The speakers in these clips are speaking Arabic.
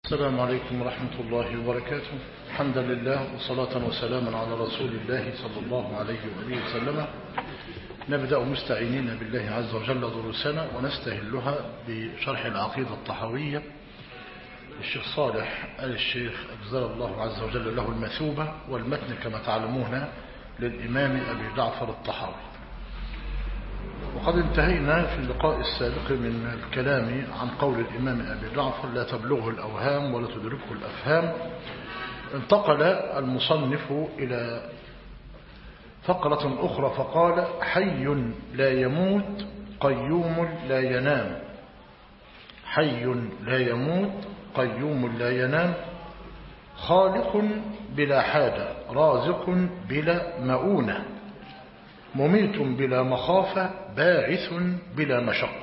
السلام عليكم ورحمة الله وبركاته. الحمد لله وصلاة وسلاما على رسول الله صلى الله عليه وآله وسلم. نبدأ مستعينين بالله عز وجل دروسنا ونستهلها بشرح العقيدة الطحاوية الشيخ صالح آل الشيخ أجزل الله عز وجل له المثوبة، والمتن كما تعلمون للإمام أبي جعفر الطحاوي. وقد انتهينا في اللقاء السابق من الكلام عن قول الإمام أبي جعفر: لا تبلغه الأوهام ولا تدركه الأفهام. انتقل المصنف إلى فقرة أخرى فقال: حي لا يموت قيوم لا ينام. حي لا يموت قيوم لا ينام، خالق بلا حاجة، رازق بلا مؤونة، مميت بلا مخافة، باعث بلا مشقة.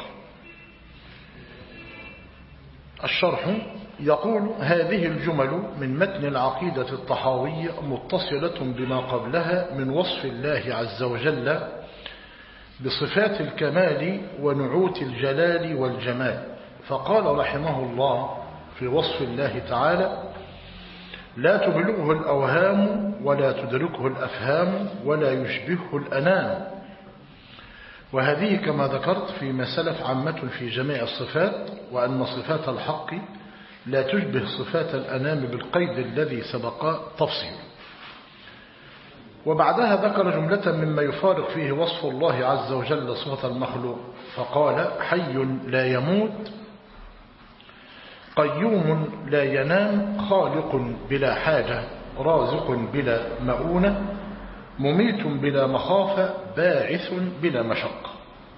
الشرح يقول: هذه الجمل من متن العقيدة الطحاوية متصلة بما قبلها من وصف الله عز وجل بصفات الكمال ونعوت الجلال والجمال. فقال رحمه الله في وصف الله تعالى: لا تبلغه الأوهام ولا تدركه الأفهام ولا يشبهه الأنام. وهذه كما ذكرت فيما سلف عامة في جميع الصفات، وأن صفات الحق لا تشبه صفات الأنام بالقيد الذي سبق تفصيل. وبعدها ذكر جملة مما يفارق فيه وصف الله عز وجل صفة المخلوق، فقال: حي لا يموت قيوم لا ينام، خالق بلا حاجة، رازق بلا مؤونة، مميت بلا مخافة، باعث بلا مشقة.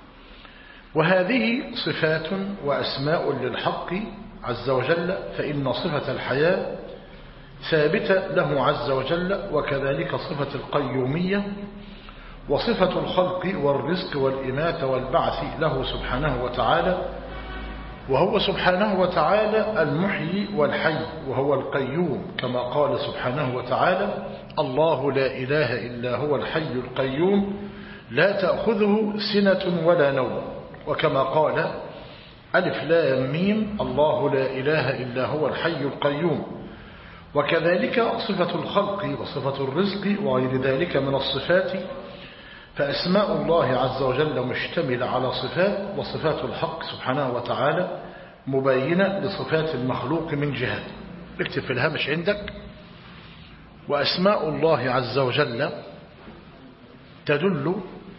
وهذه صفات وأسماء للحق عز وجل، فإن صفة الحياة ثابتة له عز وجل، وكذلك صفة القيومية، وصفة الخلق والرزق والإماتة والبعث له سبحانه وتعالى. وهو سبحانه وتعالى المحيي والحي، وهو القيوم كما قال سبحانه وتعالى: الله لا إله إلا هو الحي القيوم لا تأخذه سنة ولا نوم. وكما قال: ألف لام ميم، الله لا إله إلا هو الحي القيوم. وكذلك صفة الخلق وصفة الرزق وغير ذلك من الصفات. فأسماء الله عز وجل مشتملة على صفات، وصفات الحق سبحانه وتعالى مبينة لصفات المخلوق من جهة. اكتب في الهامش عندك: وأسماء الله عز وجل تدل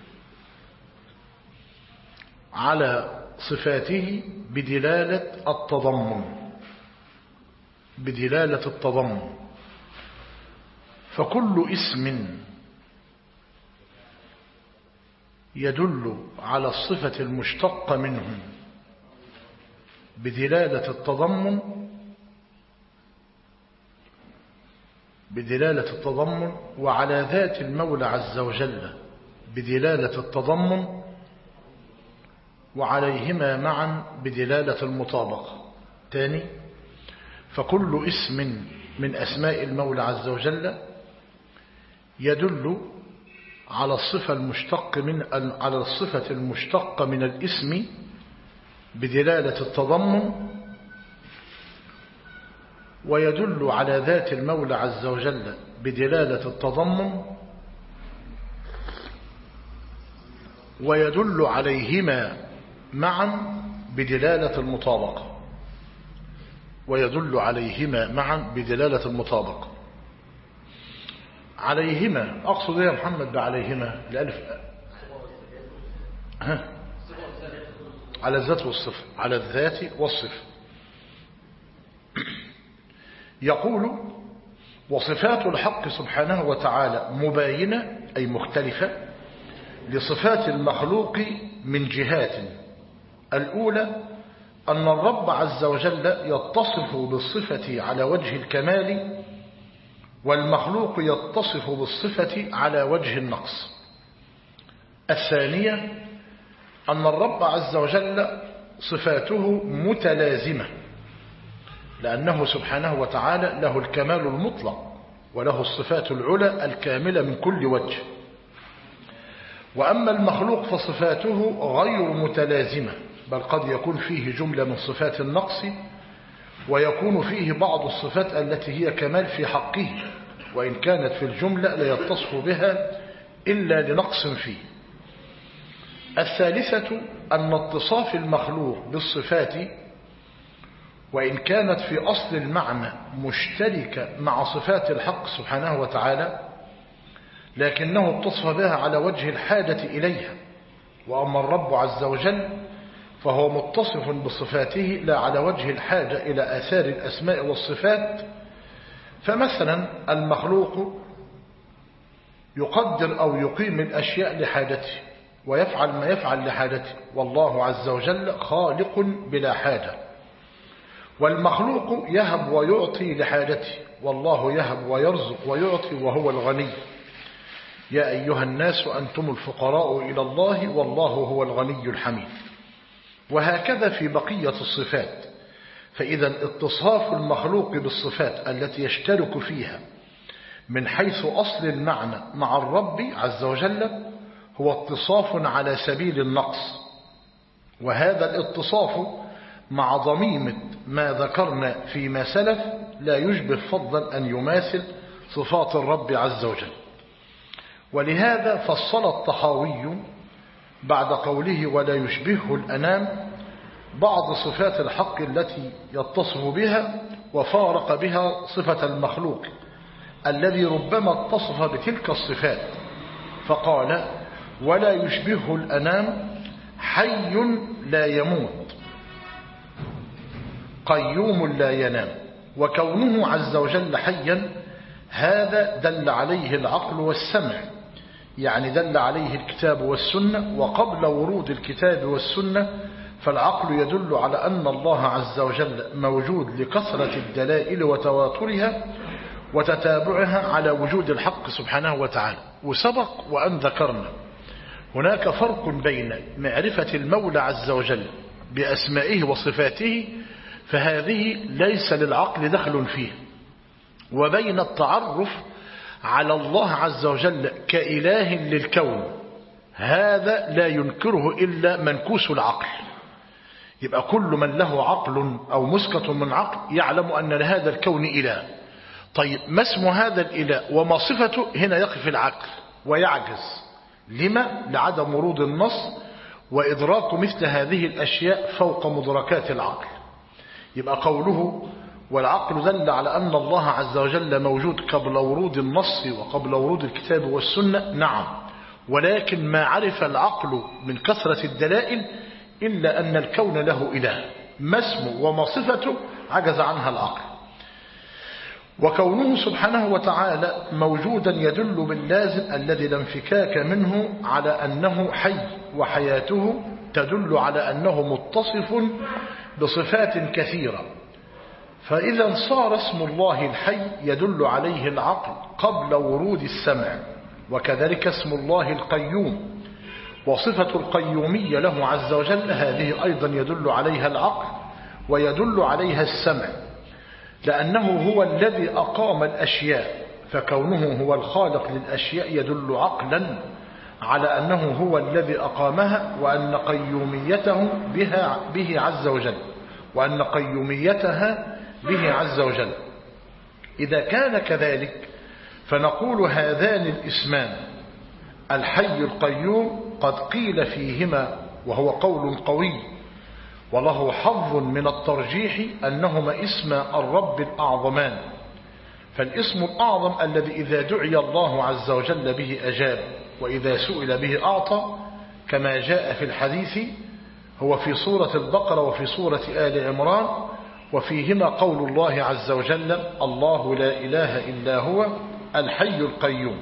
على صفاته بدلالة التضمن، بدلالة التضمن. فكل اسم يدل على الصفة المشتقة منه بدلالة التضمن، بدلالة التضمن، وعلى ذات المولى عز وجل بدلالة التضمن، وعليهما معا بدلالة المطابقة. تاني: فكل اسم من أسماء المولى عز وجل يدل على الصفة المشتقة من الاسم بدلالة التضمن، ويدل على ذات المولى عز وجل بدلالة التضمن، ويدل عليهما معا بدلالة المطابقة، ويدل عليهما معا بدلالة المطابقة. عليهما أقصد يا محمد بعليهما الألف على الذات والصفة، على الذات والصفة. يقول: وصفات الحق سبحانه وتعالى مباينة أي مختلفة لصفات المخلوق من جهات. الأولى أن الرب عز وجل يتصف بالصفة على وجه الكمال، والمخلوق يتصف بالصفة على وجه النقص. الثانية أن الرب عز وجل صفاته متلازمة، لأنه سبحانه وتعالى له الكمال المطلق، وله الصفات العلى الكاملة من كل وجه. وأما المخلوق فصفاته غير متلازمة، بل قد يكون فيه جملة من صفات النقص، ويكون فيه بعض الصفات التي هي كمال في حقه، وإن كانت في الجملة لا يتصف بها إلا لنقص فيه. الثالثة أن اتصاف المخلوق بالصفات وإن كانت في أصل المعنى مشتركة مع صفات الحق سبحانه وتعالى، لكنه اتصف بها على وجه الحاجة إليها. وأما الرب عز وجل فهو متصف بصفاته لا على وجه الحاجة إلى آثار الأسماء والصفات. فمثلا المخلوق يقدر أو يقيم الأشياء لحاجته ويفعل ما يفعل لحاجته، والله عز وجل خالق بلا حاجة. والمخلوق يهب ويعطي لحاجته، والله يهب ويرزق ويعطي وهو الغني. يا أيها الناس أنتم الفقراء إلى الله والله هو الغني الحميد. وهكذا في بقية الصفات. فإذا اتصاف المخلوق بالصفات التي يشترك فيها من حيث أصل المعنى مع الرب عز وجل هو اتصاف على سبيل النقص، وهذا الاتصاف مع ضميمة ما ذكرنا فيما سلف لا يشبه فضلا أن يماثل صفات الرب عز وجل. ولهذا فصل الطحاوي بعد قوله ولا يشبهه الأنام بعض صفات الحق التي يتصف بها وفارق بها صفة المخلوق الذي ربما اتصف بتلك الصفات، فقال ولا يشبهه الأنام حي لا يموت قيوم لا ينام. وكونه عز وجل حيا هذا دل عليه العقل والسمع، يعني دل عليه الكتاب والسنة. وقبل ورود الكتاب والسنة فالعقل يدل على أن الله عز وجل موجود لكثرة الدلائل وتواترها وتتابعها على وجود الحق سبحانه وتعالى. وسبق وأن ذكرنا هناك فرق بين معرفة المولى عز وجل بأسمائه وصفاته، فهذه ليس للعقل دخل فيه، وبين التعرف على الله عز وجل كإله للكون، هذا لا ينكره إلا منكوس العقل. يبقى كل من له عقل أو مسكة من عقل يعلم أن لهذا الكون إله. طيب ما اسم هذا الإله وما صفته؟ هنا يقف العقل ويعجز. لما؟ لعدم ورود النص وإدراك مثل هذه الأشياء فوق مدركات العقل. يبقى قوله والعقل دل على أن الله عز وجل موجود قبل ورود النص وقبل ورود الكتاب والسنة، نعم، ولكن ما عرف العقل من كثرة الدلائل إلا أن الكون له إله، ما اسمه وما صفته عجز عنها العقل. وكونه سبحانه وتعالى موجودا يدل باللازم الذي لا انفكاك منه على أنه حي، وحياته تدل على أنه متصف بصفات كثيرة. فإذا صار اسم الله الحي يدل عليه العقل قبل ورود السمع، وكذلك اسم الله القيوم وصفة القيومية له عز وجل هذه أيضا يدل عليها العقل ويدل عليها السمع، لأنه هو الذي أقام الأشياء، فكونه هو الخالق للأشياء يدل عقلا على أنه هو الذي أقامها، وأن قيوميته به عز وجل، وأن قيوميتها به عز وجل. إذا كان كذلك فنقول هذان الاسمان الحي القيوم قد قيل فيهما، وهو قول قوي وله حظ من الترجيح، أنهما اسم الرب الأعظمان. فالاسم الأعظم الذي إذا دعي الله عز وجل به أجاب، وإذا سئل به أعطى، كما جاء في الحديث هو في سورة البقرة وفي سورة آل عمران، وفيهما قول الله عز وجل الله لا إله إلا هو الحي القيوم.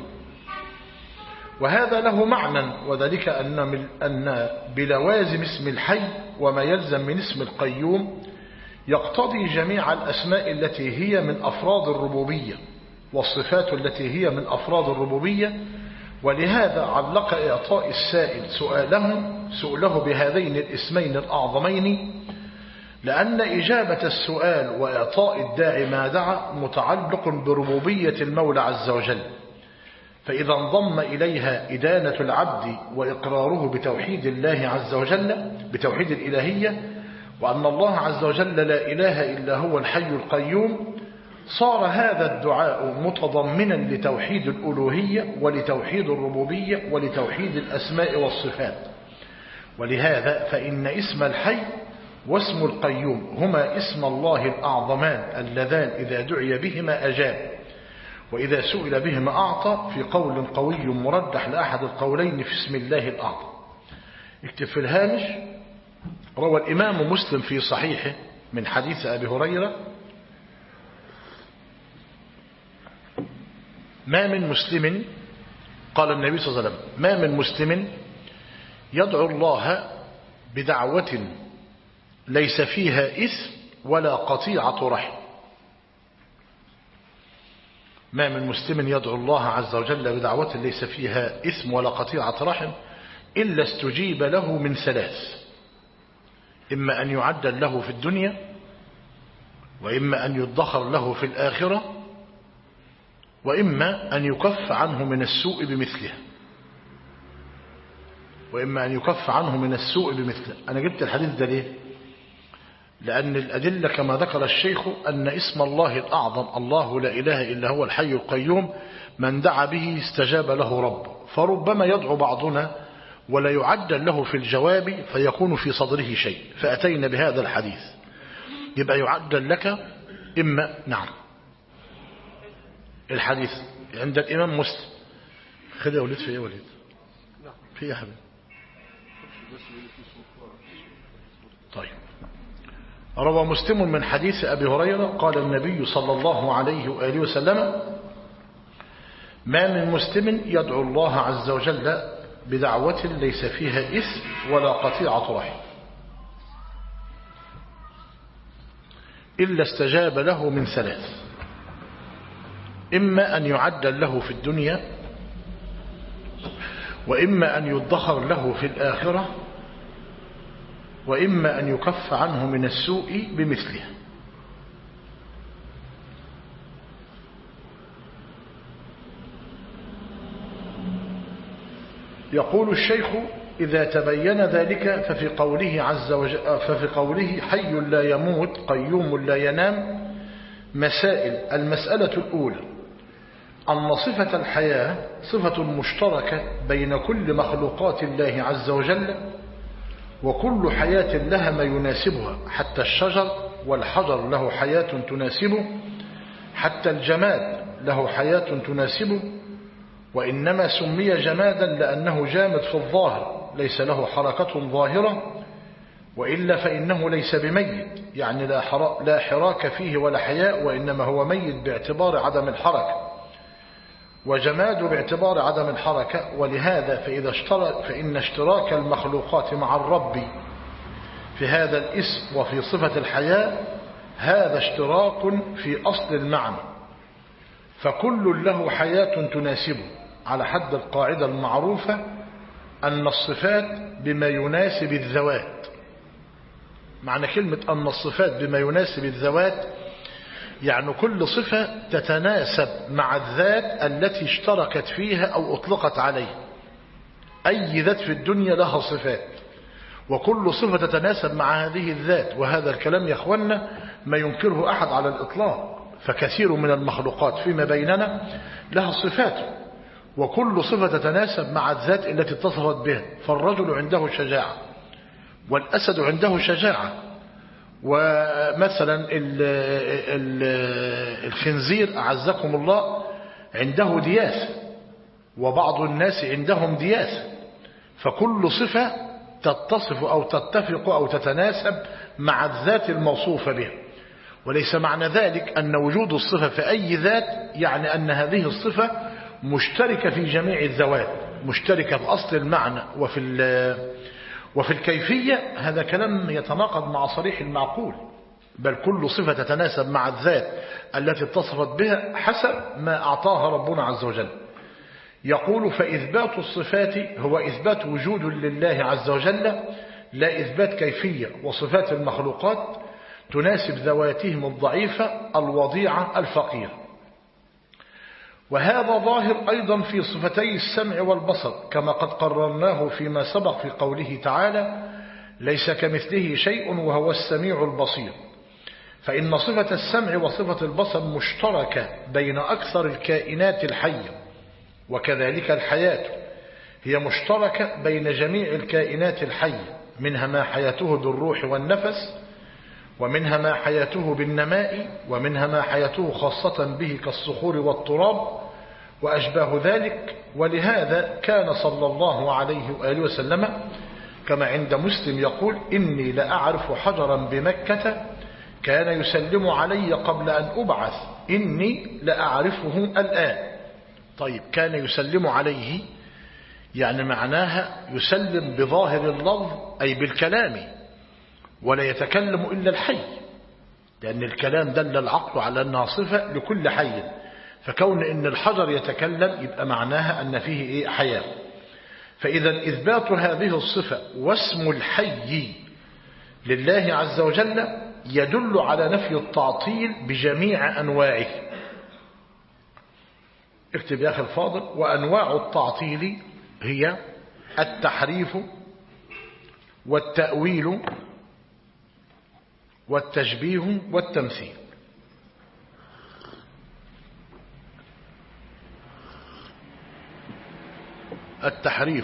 وهذا له معنى، وذلك أن بلوازم اسم الحي وما يلزم من اسم القيوم يقتضي جميع الأسماء التي هي من أفراد الربوبية والصفات التي هي من أفراد الربوبية. ولهذا علق إعطاء السائل سؤله بهذين الاسمين الأعظمين، لأن إجابة السؤال وإعطاء الداعي ما دعا متعلق بربوبية المولى عز وجل، فإذا انضم إليها إدانة العبد وإقراره بتوحيد الله عز وجل، بتوحيد الإلهية، وأن الله عز وجل لا إله إلا هو الحي القيوم، صار هذا الدعاء متضمنا لتوحيد الألوهية ولتوحيد الربوبية ولتوحيد الأسماء والصفات. ولهذا فإن اسم الحي واسم القيوم هما اسم الله الأعظمان اللذان إذا دعي بهما أجاب، وإذا سئل بهما أعطى، في قول قوي مرجح لأحد القولين في اسم الله الأعظم. اكتب في الهامش: روى الإمام مسلم في صحيحه من حديث أبي هريرة: ما من مسلم، قال النبي صلى الله عليه وسلم: ما من مسلم يدعو الله بدعوة ليس فيها إثم ولا قطيعة رحم. ما من مسلم يدعو الله عز وجل بدعوة ليس فيها إثم ولا قطيعة رحم إلا استجيب له من ثلاث: إما أن يعدل له في الدنيا، وإما أن يدخر له في الآخرة، وإما أن يكف عنه من السوء بمثله. وإما أن يكف عنه من السوء بمثله. أنا جبت الحديث ده ليه؟ لأن الأدلة كما ذكر الشيخ أن اسم الله الأعظم الله لا إله إلا هو الحي القيوم من دعا به استجاب له ربه، فربما يدعو بعضنا ولا يعدل له في الجواب فيكون في صدره شيء، فأتينا بهذا الحديث. يبقى يعدل لك إما نعم. الحديث عند الإمام مسلم. خذ يا وليد. في إيه وليد؟ في إيه يا حبيبي؟ طيب. روى مسلم من حديث أبي هريرة قال النبي صلى الله عليه وآله وسلم: ما من مسلم يدعو الله عز وجل بدعوة ليس فيها إثم ولا قطيعة رحم إلا استجاب له من ثلاث: إما أن يعدل له في الدنيا، وإما أن يدخر له في الآخرة، وإما أن يكف عنه من السوء بمثله. يقول الشيخ: إذا تبين ذلك ففي قوله حي لا يموت قيوم لا ينام مسائل. المسألة الأولى: أن صفة الحياة صفة مشتركة بين كل مخلوقات الله عز وجل، وكل حياة لها ما يناسبها، حتى الشجر والحجر له حياة تناسبه، حتى الجماد له حياة تناسبه، وإنما سمي جمادا لأنه جامد في الظاهر ليس له حركة ظاهرة، وإلا فإنه ليس بميت، يعني لا حراك فيه ولا حياء، وإنما هو ميت باعتبار عدم الحركة، وجماد باعتبار عدم الحركة. ولهذا فإن اشتراك المخلوقات مع الرب في هذا الاسم وفي صفة الحياة هذا اشتراك في أصل المعنى، فكل له حياة تناسبه، على حد القاعدة المعروفة أن الصفات بما يناسب الذوات. معنى كلمة أن الصفات بما يناسب الذوات يعني كل صفة تتناسب مع الذات التي اشتركت فيها أو أطلقت عليه. أي ذات في الدنيا لها صفات، وكل صفة تتناسب مع هذه الذات. وهذا الكلام يا أخوانا ما ينكره أحد على الإطلاق، فكثير من المخلوقات فيما بيننا لها صفات، وكل صفة تتناسب مع الذات التي اتصفت بها. فالرجل عنده شجاعة، والأسد عنده شجاعة، ومثلا الخنزير أعزكم الله عنده دياثة، وبعض الناس عندهم دياثة. فكل صفة تتصف أو تتفق أو تتناسب مع الذات الموصوفة بها. وليس معنى ذلك أن وجود الصفة في أي ذات يعني أن هذه الصفة مشتركة في جميع الذوات، مشتركة في أصل المعنى وفي الكيفية. هذا كلام يتناقض مع صريح المعقول، بل كل صفة تتناسب مع الذات التي اتصفت بها حسب ما أعطاها ربنا عز وجل. يقول: فإثبات الصفات هو إثبات وجود لله عز وجل، لا إثبات كيفية. وصفات المخلوقات تناسب ذواتهم الضعيفة الوضيعة الفقيرة. وهذا ظاهر أيضا في صفتي السمع والبصر، كما قد قررناه فيما سبق في قوله تعالى: ليس كمثله شيء وهو السميع البصير. فإن صفة السمع وصفة البصر مشتركة بين أكثر الكائنات الحية، وكذلك الحياة هي مشتركة بين جميع الكائنات الحية، منها ما حياته بالروح والنفس، ومنها ما حياته بالنماء، ومنها ما حياته خاصة به كالصخور والتراب وأشباه ذلك. ولهذا كان صلى الله عليه وآله وسلم كما عند مسلم يقول: إني لأعرف حجرا بمكة كان يسلم علي قبل أن أبعث، إني لأعرفه الآن. طيب، كان يسلم عليه يعني معناها يسلم بظاهر اللفظ أي بالكلام، ولا يتكلم إلا الحي، لأن الكلام دل العقل على أنها صفة لكل حي، فكون إن الحجر يتكلم يبقى معناها أن فيه حياة. فإذا إثبات هذه الصفة واسم الحي لله عز وجل يدل على نفي التعطيل بجميع أنواعه. اكتب يا أخي الفاضل: وأنواع التعطيل هي التحريف والتأويل والتشبيه والتمثيل. التحريف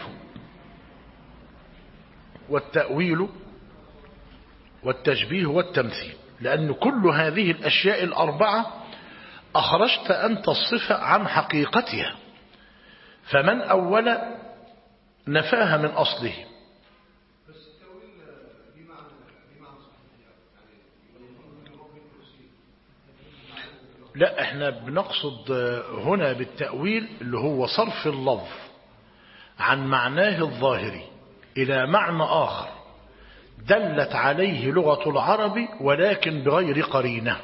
والتأويل والتشبيه والتمثيل، لأن كل هذه الأشياء الأربعة أخرجت أنت الصفة عن حقيقتها، فمن أول نفاها من أصله. لا، احنا بنقصد هنا بالتأويل اللي هو صرف اللفظ عن معناه الظاهري إلى معنى آخر دلت عليه لغة العرب ولكن بغير قرينة.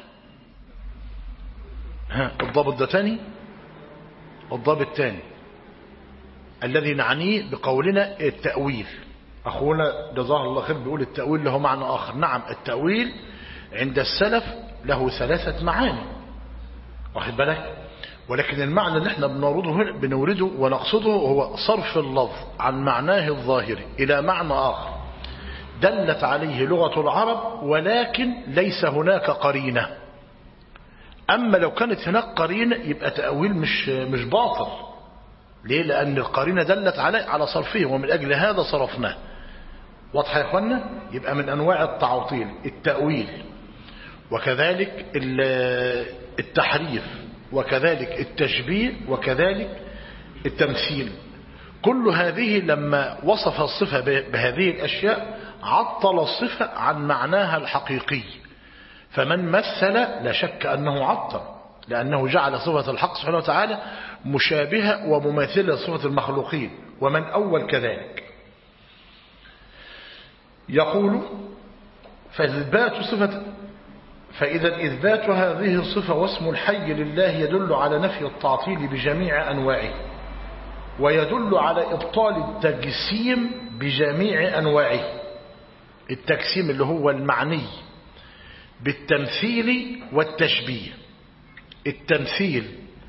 الضابط ده تاني. الضابط الثاني الذي نعنيه بقولنا التأويل، أخونا جزاه الله خير بيقول التأويل له معنى آخر. نعم، التأويل عند السلف له 3 معاني، واخد بالك، ولكن المعنى اللي احنا بنورده ونقصده هو صرف اللفظ عن معناه الظاهري إلى معنى آخر دلت عليه لغة العرب ولكن ليس هناك قرينة. أما لو كانت هناك قرينة يبقى تأويل مش باطل. ليه؟ لأن القرينة دلت على صرفه، ومن أجل هذا صرفناه. واضح يا إخوانا؟ يبقى من أنواع التعطيل التأويل، وكذلك التحريف، وكذلك التشبيه، وكذلك التمثيل. كل هذه لما وصف الصفة بهذه الأشياء عطل الصفة عن معناها الحقيقي. فمن مثل لا شك أنه عطل، لأنه جعل صفة الحق سبحانه وتعالى مشابهة ومماثلة لصفة المخلوقين، ومن أول كذلك. يقول: فإذا إثبات هذه الصفة واسم الحي لله يدل على نفي التعطيل بجميع أنواعه، ويدل على إبطال التجسيم بجميع أنواعه. التجسيم اللي هو المعني بالتمثيل والتشبيه. التمثيل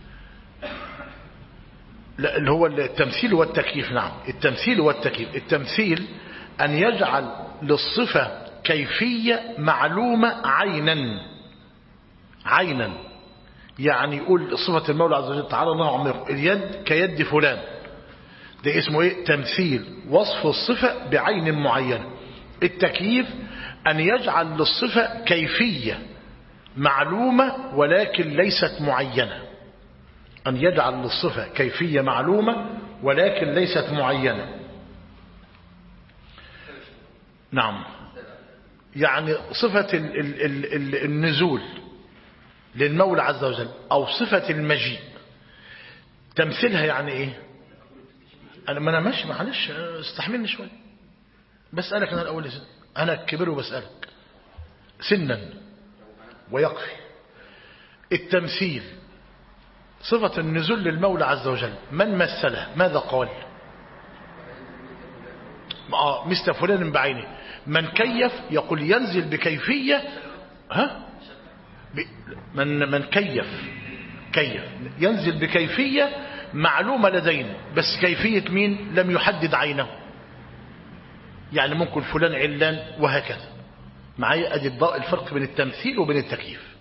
لا، اللي هو التمثيل والتكييف. نعم، التمثيل والتكييف. التمثيل أن يجعل للصفة كيفية معلومة عينا، يعني يقول صفة المولى عز وجل تعالى الله عمره اليد كيد فلان، ده اسمه ايه؟ تمثيل، وصف الصفة بعين معينة. التكييف أن يجعل للصفة كيفية معلومة ولكن ليست معينة. أن يجعل للصفة كيفية معلومة ولكن ليست معينة. نعم، يعني صفة النزول للمولى عز وجل أو صفة المجيء تمثيلها يعني ايه؟ أنا ماشي، معلش استحملني شوية، بسألك أنا الأول، أنا كبير وبسألك سنا ويقفي. التمثيل صفة النزول للمولى عز وجل، من مثله ماذا قال؟ مثل فلان بعينه. من كيف يقول ينزل بكيفية، من كيف ينزل بكيفية معلومة لدينا، بس كيفية مين؟ لم يحدد عينه. يعني ممكن فلان علان وهكذا. معايا أدي الفرق بين التمثيل وبين التكييف.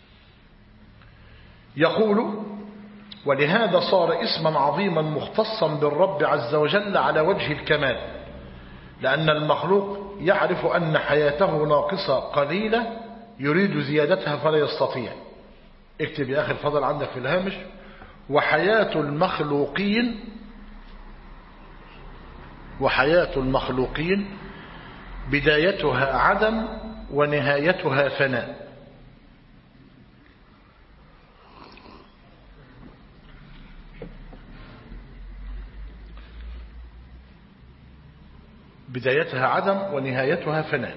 يقول ولهذا صار اسما عظيما مختصا بالرب عز وجل على وجه الكمال، لأن المخلوق يعرف أن حياته ناقصة قليلة يريد زيادتها فلا يستطيع. اكتب يا أخي الفضل عندك في الهامش: وحياة المخلوقين بدايتها عدم ونهايتها فناء. بدايتها عدم ونهايتها فناء.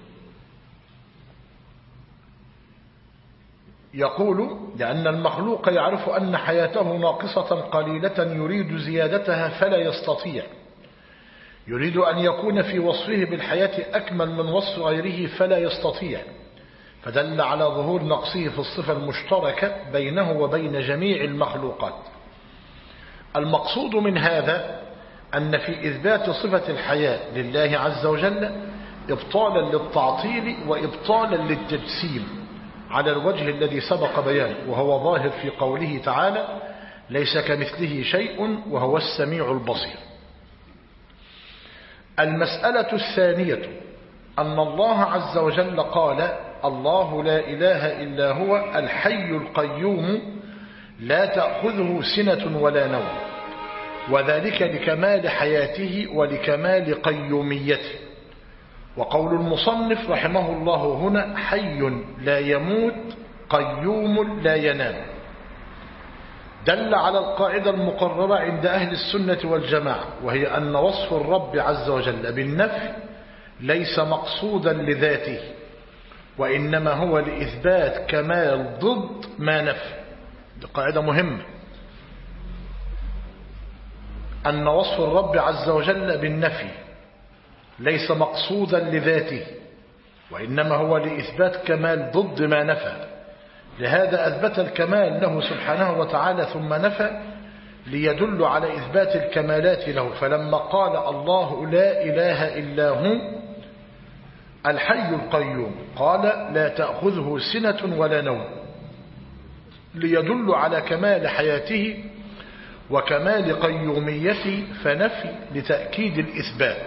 يقول لأن المخلوق يعرف أن حياته ناقصة قليلة يريد زيادتها فلا يستطيع، يريد أن يكون في وصفه بالحياة أكمل من وصف غيره فلا يستطيع، فدل على ظهور نقصه في الصفة المشتركة بينه وبين جميع المخلوقات. المقصود من هذا أن في إثبات صفة الحياة لله عز وجل إبطالا للتعطيل وإبطالا للتجسيم على الوجه الذي سبق بيانه، وهو ظاهر في قوله تعالى: ليس كمثله شيء وهو السميع البصير. المسألة الثانية أن الله عز وجل قال: الله لا إله إلا هو الحي القيوم لا تأخذه سنة ولا نوم، وذلك لكمال حياته ولكمال قيوميته. وقول المصنف رحمه الله هنا: حي لا يموت قيوم لا ينام، دل على القاعدة المقررة عند أهل السنة والجماعة، وهي أن وصف الرب عز وجل بالنفي ليس مقصودا لذاته، وإنما هو لإثبات كمال ضد ما نفي. دي قاعدة مهمة، أن وصف الرب عز وجل بالنفي ليس مقصودا لذاته، وإنما هو لإثبات كمال ضد ما نفى. لهذا أثبت الكمال له سبحانه وتعالى ثم نفى ليدل على إثبات الكمالات له. فلما قال الله لا إله إلا هو الحي القيوم قال: لا تأخذه سنة ولا نوم، ليدل على كمال حياته وكمال قيوميته، فنفي لتأكيد الإثبات.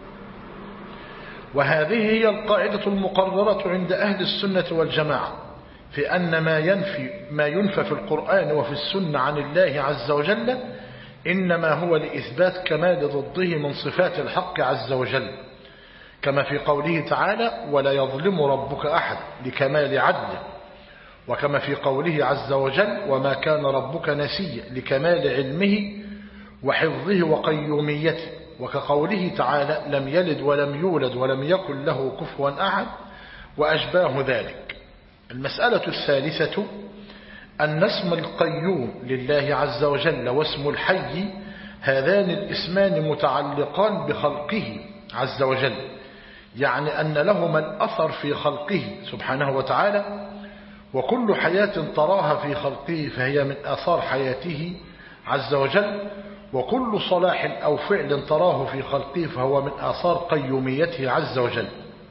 وهذه هي القاعدة المقررة عند أهل السنة والجماعة في أن ما ينفى في القرآن وفي السنة عن الله عز وجل إنما هو لإثبات كمال ضده من صفات الحق عز وجل، كما في قوله تعالى: ولا يظلم ربك أحد لكمال عدله، وكما في قوله عز وجل: وما كان ربك نسيا لكمال علمه وحفظه وقيوميته، وكقوله تعالى: لم يلد ولم يولد ولم يكن له كفوا أحد، وأشباه ذلك. المسألة الثالثة أن اسم القيوم لله عز وجل واسم الحي هذان الاسمان متعلقان بخلقه عز وجل، يعني أن لهما الأثر في خلقه سبحانه وتعالى، وكل حياة تراها في خلقه فهي من آثار حياته عز وجل، وكل صلاح أو فعل تراه في خلقه فهو من آثار قيوميته عز وجل.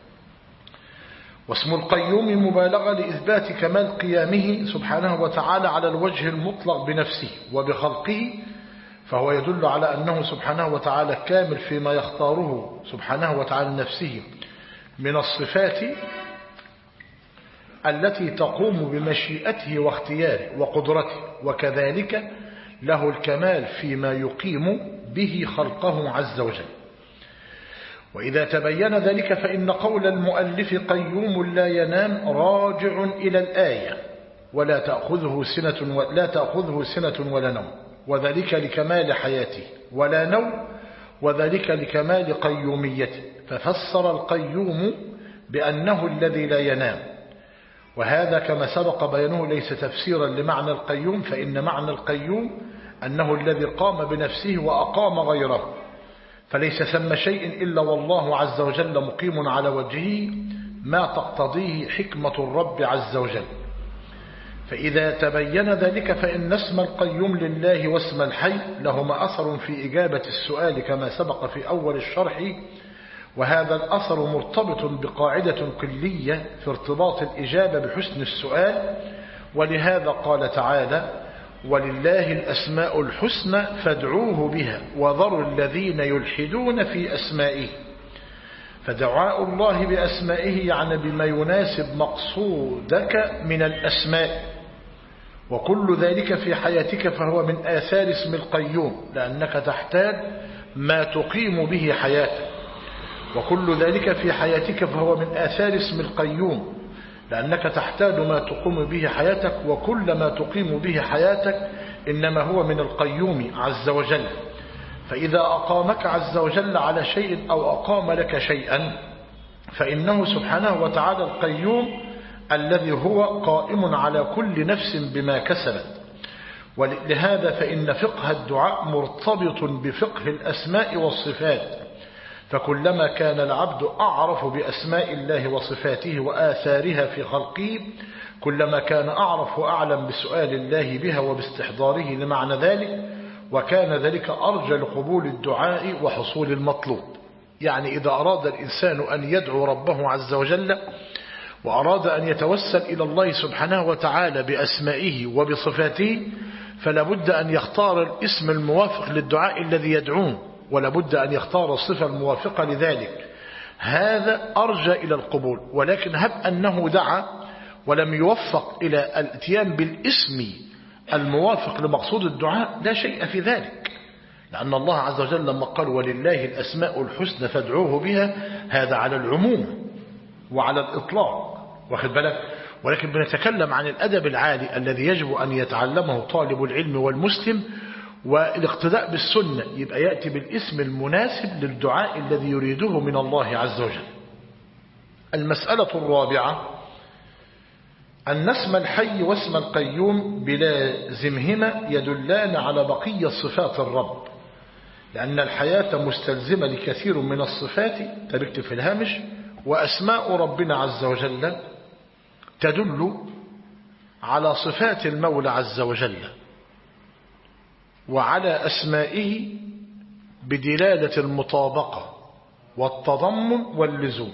واسم القيوم مبالغة لإثبات كمال قيامه سبحانه وتعالى على الوجه المطلق بنفسه وبخلقه، فهو يدل على أنه سبحانه وتعالى كامل فيما يختاره سبحانه وتعالى نفسه من الصفات التي تقوم بمشيئته واختياره وقدرته، وكذلك له الكمال فيما يقيم به خلقه عز وجل. وإذا تبين ذلك فإن قول المؤلف قيوم لا ينام راجع إلى الآية: ولا تأخذه سنة ولا نوم، وذلك لكمال حياته، ولا نوم وذلك لكمال قيوميته، ففسر القيوم بأنه الذي لا ينام. وهذا كما سبق بيانه ليس تفسيرا لمعنى القيوم، فإن معنى القيوم أنه الذي قام بنفسه وأقام غيره، فليس ثم شيء إلا والله عز وجل مقيم على وجهه ما تقتضيه حكمة الرب عز وجل. فإذا تبين ذلك فإن اسم القيوم لله واسم الحي لهما أثر في إجابة السؤال كما سبق في أول الشرح، وهذا الأثر مرتبط بقاعدة كلية في ارتباط الإجابة بحسن السؤال، ولهذا قال تعالى: ولله الأسماء الحسنى فادعوه بها وذروا الذين يلحدون في أسمائه. فدعاء الله بأسمائه يعني بما يناسب مقصودك من الأسماء، وكل ذلك في حياتك فهو من آثار اسم القيوم، لأنك تحتاج ما تقيم به حياتك. وكل ذلك في حياتك فهو من آثار اسم القيوم، لأنك تحتاج ما تقوم به حياتك، وكل ما تقيم به حياتك إنما هو من القيوم عز وجل. فإذا أقامك عز وجل على شيء أو أقام لك شيئا فإنه سبحانه وتعالى القيوم الذي هو قائم على كل نفس بما كسبت. ولهذا فإن فقه الدعاء مرتبط بفقه الأسماء والصفات، فكلما كان العبد أعرف بأسماء الله وصفاته وآثارها في خلقه كلما كان أعرف وأعلم بسؤال الله بها وباستحضاره لمعنى ذلك، وكان ذلك أرجى لقبول الدعاء وحصول المطلوب. يعني إذا أراد الإنسان أن يدعو ربه عز وجل وأراد أن يتوسل إلى الله سبحانه وتعالى بأسمائه وبصفاته فلا بد أن يختار الاسم الموافق للدعاء الذي يدعوه، ولا بد أن يختار الصفة الموافقة لذلك، هذا أرجى إلى القبول. ولكن هب أنه دعا ولم يوفق إلى الاتيان بالاسم الموافق لمقصود الدعاء لا شيء في ذلك، لأن الله عز وجل لما قال ولله الأسماء الحسنى فادعوه بها هذا على العموم وعلى الإطلاق، واخد بالك؟ ولكن بنتكلم عن الأدب العالي الذي يجب أن يتعلمه طالب العلم والمسلم، والاقتداء بالسنة يبقى يأتي بالاسم المناسب للدعاء الذي يريده من الله عز وجل. المسألة الرابعة أن اسم الحي واسم القيوم بلازمهما يدلان على بقية صفات الرب، لأن الحياة مستلزمة لكثير من الصفات تبكت في الهامش، وأسماء ربنا عز وجل تدل على صفات المولى عز وجل وعلى أسمائه بدلالة المطابقة والتضمن واللزوم.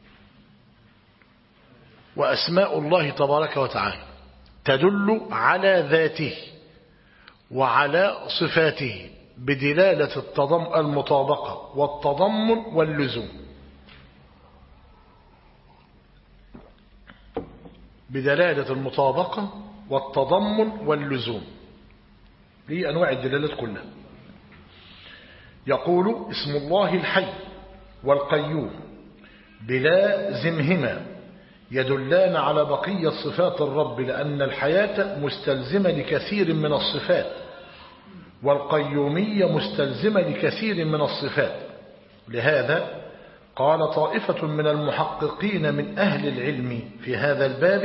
وأسماء الله تبارك وتعالى تدل على ذاته وعلى صفاته بدلالة المطابقة والتضمن واللزوم، بدلالة المطابقة والتضمن واللزوم، دي أنواع الدلالات كلها. يقول اسم الله الحي والقيوم بلازمهما يدلان على بقية صفات الرب، لأن الحياة مستلزمة لكثير من الصفات والقيومية مستلزمة لكثير من الصفات. لهذا قال طائفة من المحققين من أهل العلم في هذا الباب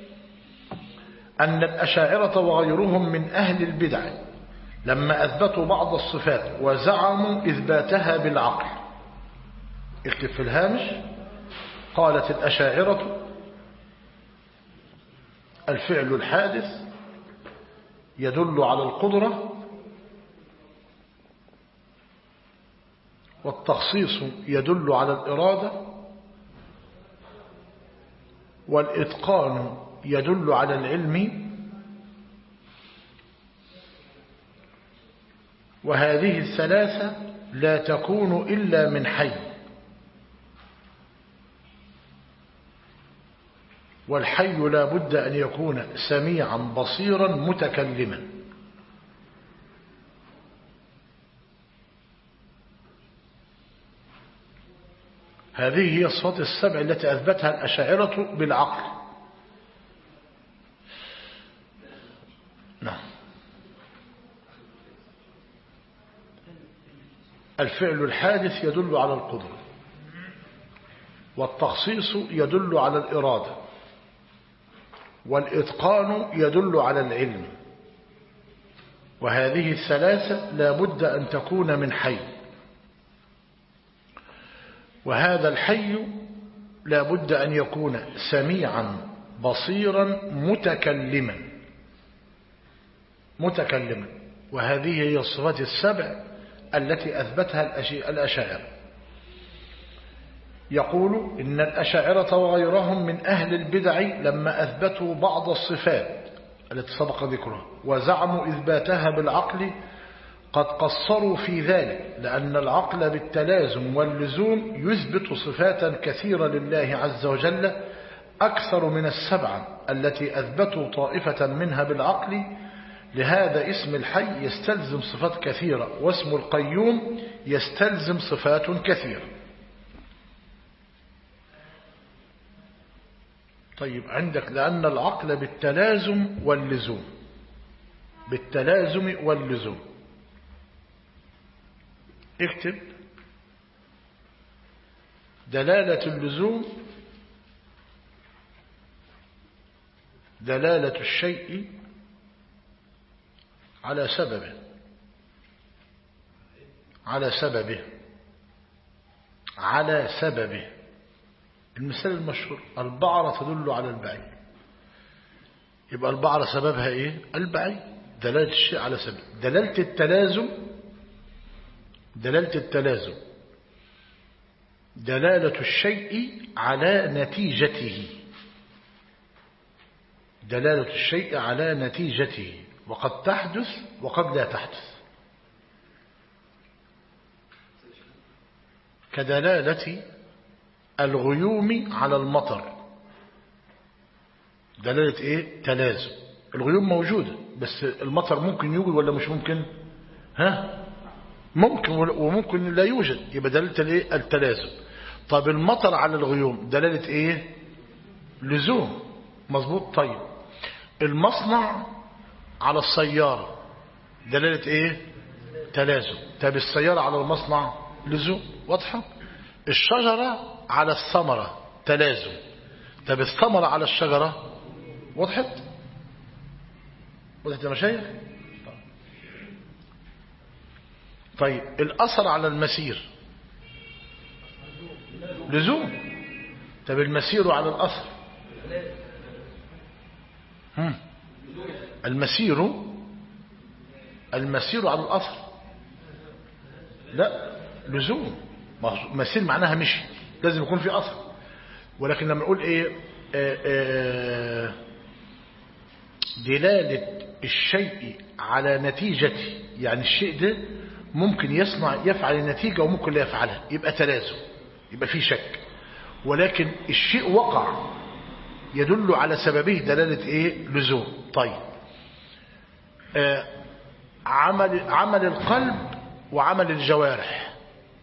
أن الأشاعرة وغيرهم من أهل البدع لما أثبتوا بعض الصفات وزعموا إثباتها بالعقل، اكتب في الهامش، قالت الأشاعرة الفعل الحادث يدل على القدرة، والتخصيص يدل على الإرادة، والإتقان يدل على العلم، وهذه الثلاثة لا تكون إلا من حي، والحي لا بد أن يكون سميعا بصيرا متكلما. هذه هي الصفات السبع التي أثبتها الأشاعرة بالعقل. نعم. الفعل الحادث يدل على القدرة، والتخصيص يدل على الإرادة، والإتقان يدل على العلم، وهذه الثلاثة لا بد أن تكون من حي، وهذا الحي لا بد أن يكون سميعا بصيرا متكلما، وهذه هي الصفات السبع التي أثبتها الأشاعرة. يقول إن الأشاعرة وغيرهم من أهل البدع لما أثبتوا بعض الصفات التي سبق ذكرها وزعموا إثباتها بالعقل قد قصروا في ذلك، لأن العقل بالتلازم واللزوم يثبت صفات كثيرة لله عز وجل أكثر من السبعة التي أثبتوا طائفة منها بالعقل. لهذا اسم الحي يستلزم صفات كثيرة، واسم القيوم يستلزم صفات كثيرة. طيب عندك لأن العقل بالتلازم واللزوم، بالتلازم واللزوم، اكتب دلالة اللزوم دلالة الشيء على سببه، على سببه، على سببه. المثال المشهور البعرة تدل على البعير، يبقى البعرة سببها ايه؟ البعير، دلالة الشيء على سببه. دلالة التلازم، دلالة التلازم دلالة الشيء على نتيجته، دلالة الشيء على نتيجته، وقد تحدث وقد لا تحدث، كدلالة الغيوم على المطر، دلالة ايه؟ تلازم. الغيوم موجودة بس المطر ممكن يوجد ولا مش ممكن؟ ها؟ ممكن وممكن لا يوجد، يبقى دلالة الايه؟ التلازم. طب المطر على الغيوم دلالة ايه؟ لزوم، مظبوط. طيب المصنع على السيارة دلالة ايه؟ تلازم. طب السيارة على المصنع لزوم، واضحة. الشجرة على الثمرة تلازم. طب الثمرة على الشجرة وضحت؟ وضحت يا مشايخ؟ طيب الأثر على المسير لزوم. طب المسير على الأثر، المسير على الأثر لا لزوم. مسير معناها مشي، لازم يكون في أثر. ولكن لما نقول ايه دلالة الشيء على نتيجته، يعني الشيء ده ممكن يفعل النتيجة وممكن لا يفعلها، يبقى تلازم، يبقى في شك. ولكن الشيء وقع يدل على سببه دلالة ايه؟ لزوم. طيب عمل القلب وعمل الجوارح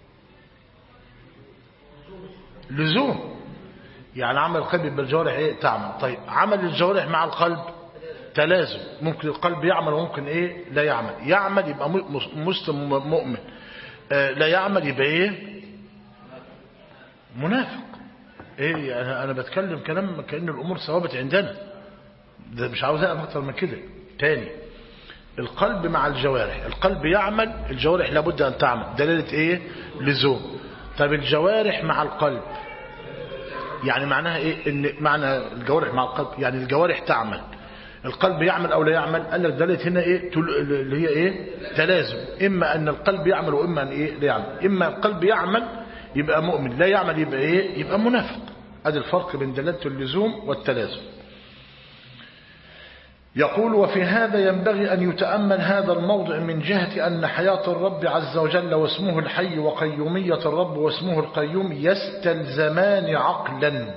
لزوم، يعني عمل القلب بالجوارح ايه؟ تعمل. طيب عمل الجوارح مع القلب تلازم، ممكن القلب يعمل وممكن ايه؟ لا يعمل. يعمل يبقى مسلم مؤمن، لا يعمل يبقى ايه؟ منافق. ايه يعني انا بتكلم كلام كأن الامور ثوابت عندنا، ده مش عاوز اقف اكتر من كده. تاني، القلب مع الجوارح، القلب يعمل، الجوارح لابد ان تعمل، دلالة ايه؟ لزوم. طب الجوارح مع القلب يعني معناها ايه؟ ان معنى الجوارح مع القلب يعني الجوارح تعمل، القلب يعمل او لا يعمل. قال لك دلالة هنا ايه؟ اللي هي ايه؟ تلازم. اما ان القلب يعمل واما ان ايه؟ لا يعمل. اما القلب يعمل يبقى مؤمن، لا يعمل يبقى ايه؟ يبقى منافق. ادي الفرق بين دلالة اللزوم والتلازم. يقول وفي هذا ينبغي أن يتأمل هذا الموضع من جهة أن حياة الرب عز وجل واسمه الحي وقيومية الرب واسمه القيوم يستلزمان عقلا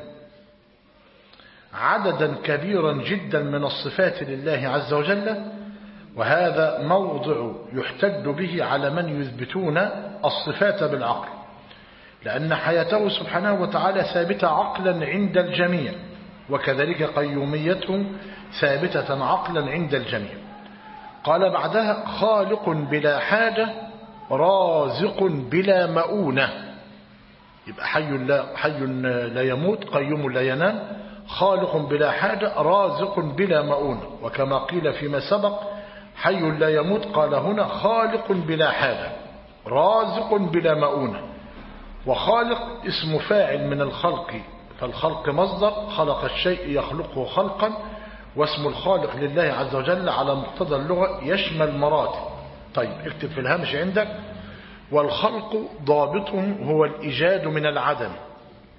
عددا كبيرا جدا من الصفات لله عز وجل، وهذا موضع يحتج به على من يثبتون الصفات بالعقل، لأن حياته سبحانه وتعالى ثابتة عقلا عند الجميع، وكذلك قيوميته ثابتة عقلا عند الجميع. قال بعدها خالق بلا حاجة رازق بلا مؤونة، يبقى حي لا يموت، قيوم لا ينام، خالق بلا حاجة رازق بلا مؤونة. وكما قيل فيما سبق حي لا يموت، قال هنا خالق بلا حاجة رازق بلا مؤونة. وخالق اسم فاعل من الخلق، فالخلق مصدر، خلق الشيء يخلقه خلقا، واسم الخالق لله عز وجل على مقتضى اللغة يشمل مراتب. طيب اكتب في الهامش عندك والخلق ضابطه هو الإيجاد من العدم،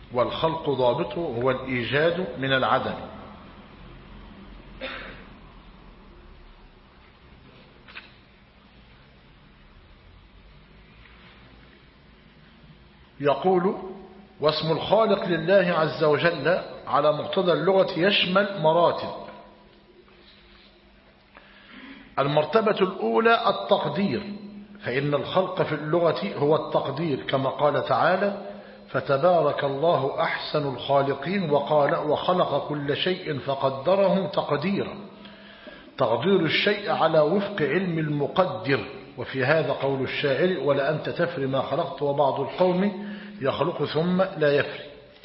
والخلق ضابطه هو الإيجاد من العدم. يقول: واسم الخالق لله عز وجل على مقتضى اللغة يشمل مراتب. المرتبة الأولى التقدير، فإن الخلق في اللغة هو التقدير، كما قال تعالى: فتبارك الله أحسن الخالقين، وقال: وخلق كل شيء فقدره تقديرا. تقدير الشيء على وفق علم المقدر. وفي هذا قول الشاعر: ولا أنت تفري ما خلقت وبعض القوم يخلق ثم لا يفري.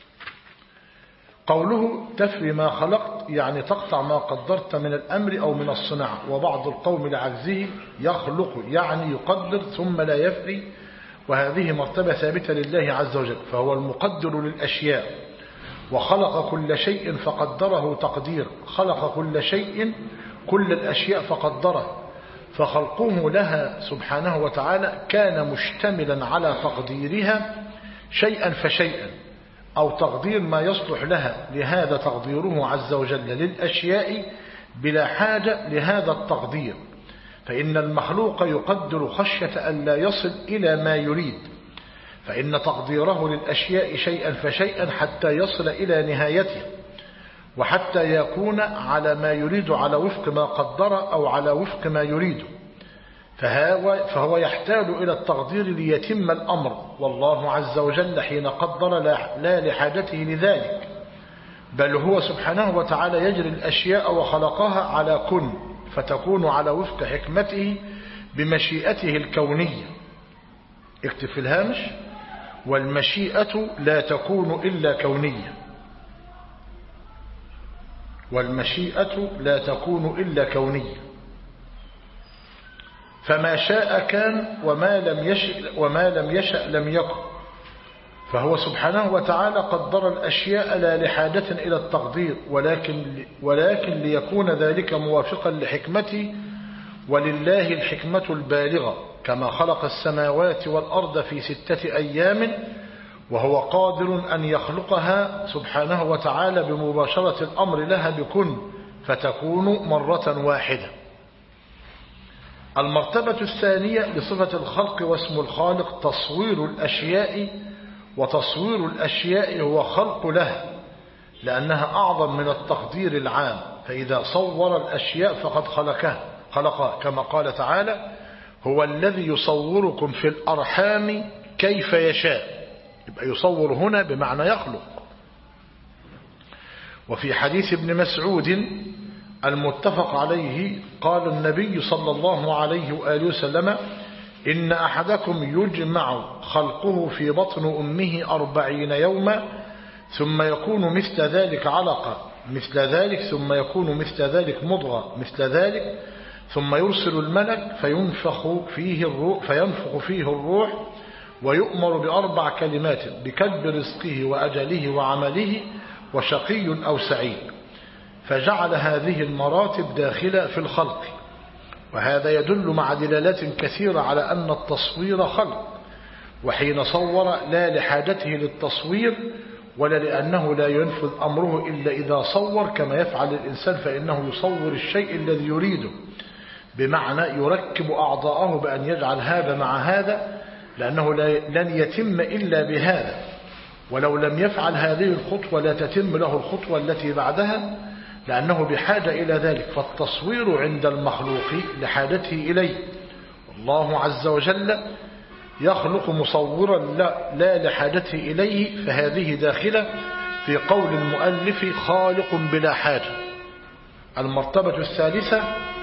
قوله تفري ما خلقت يعني تقطع ما قدرت من الأمر أو من الصناعة، وبعض القوم لعجزه يخلق يعني يقدر ثم لا يفري، وهذه مرتبة ثابتة لله عز وجل، فهو المقدر للأشياء. وخلق كل شيء فقدره تقدير، خلق كل شيء كل الأشياء فقدره، فخلقه لها سبحانه وتعالى كان مشتملا على تقديرها شيئا فشيئا، أو تقدير ما يصلح لها، لهذا تقديره عز وجل للأشياء بلا حاجة لهذا التقدير. فإن المخلوق يقدر خشية أن لا يصل إلى ما يريد، فإن تقديره للأشياء شيئا فشيئا حتى يصل إلى نهايته، وحتى يكون على ما يريد على وفق ما قدر أو على وفق ما يريد، فهو يحتاج إلى التقدير ليتم الأمر. والله عز وجل حين قدر لا لحاجته لذلك، بل هو سبحانه وتعالى يجري الأشياء وخلقها على كن، فتكون على وفق حكمته بمشيئته الكونية. اكتب في الهامش: والمشيئة لا تكون إلا كونية. والمشيئة لا تكون إلا كونية، فما شاء كان وما لم يشأ لم يكن. فهو سبحانه وتعالى قدر الأشياء لا لحاجة إلى التقدير، ولكن ليكون ذلك موافقا لحكمته، ولله الحكمة البالغة، كما خلق السماوات والأرض في 6 أيام، وهو قادر أن يخلقها سبحانه وتعالى بمباشرة الأمر لها بكن، فتكون مرة واحدة. المرتبة الثانية لصفة الخلق واسم الخالق تصوير الأشياء، وتصوير الأشياء هو خلق لها، لأنها أعظم من التقدير العام، فإذا صور الأشياء فقد خلقها، كما قال تعالى: هو الذي يصوركم في الأرحام كيف يشاء. يبقى يصور هنا بمعنى يخلق. وفي حديث ابن مسعود المتفق عليه قال النبي صلى الله عليه وآله وسلم: إن أحدكم يجمع خلقه في بطن أمه 40 يوما، ثم يكون مثل ذلك علقة مثل ذلك، ثم يكون مثل ذلك مضغة مثل ذلك، ثم يرسل الملك فينفخ فيه الروح، ويؤمر ب4 كلمات: بكتب رزقه وأجله وعمله وشقي أو سعيد. فجعل هذه المراتب داخلة في الخلق، وهذا يدل مع دلالات كثيرة على أن التصوير خلق، وحين صور لا لحاجته للتصوير ولا لأنه لا ينفذ أمره إلا إذا صور، كما يفعل الإنسان، فإنه يصور الشيء الذي يريده، بمعنى يركب أعضاءه بأن يجعل هذا مع هذا، لأنه لن يتم إلا بهذا، ولو لم يفعل هذه الخطوة لا تتم له الخطوة التي بعدها، لأنه بحاجة إلى ذلك. فالتصوير عند المخلوق لحاجته إليه، الله عز وجل يخلق مصورا لا لحاجته إليه، فهذه داخلة في قول المؤلف: خالق بلا حاجة. المرتبة الثالثة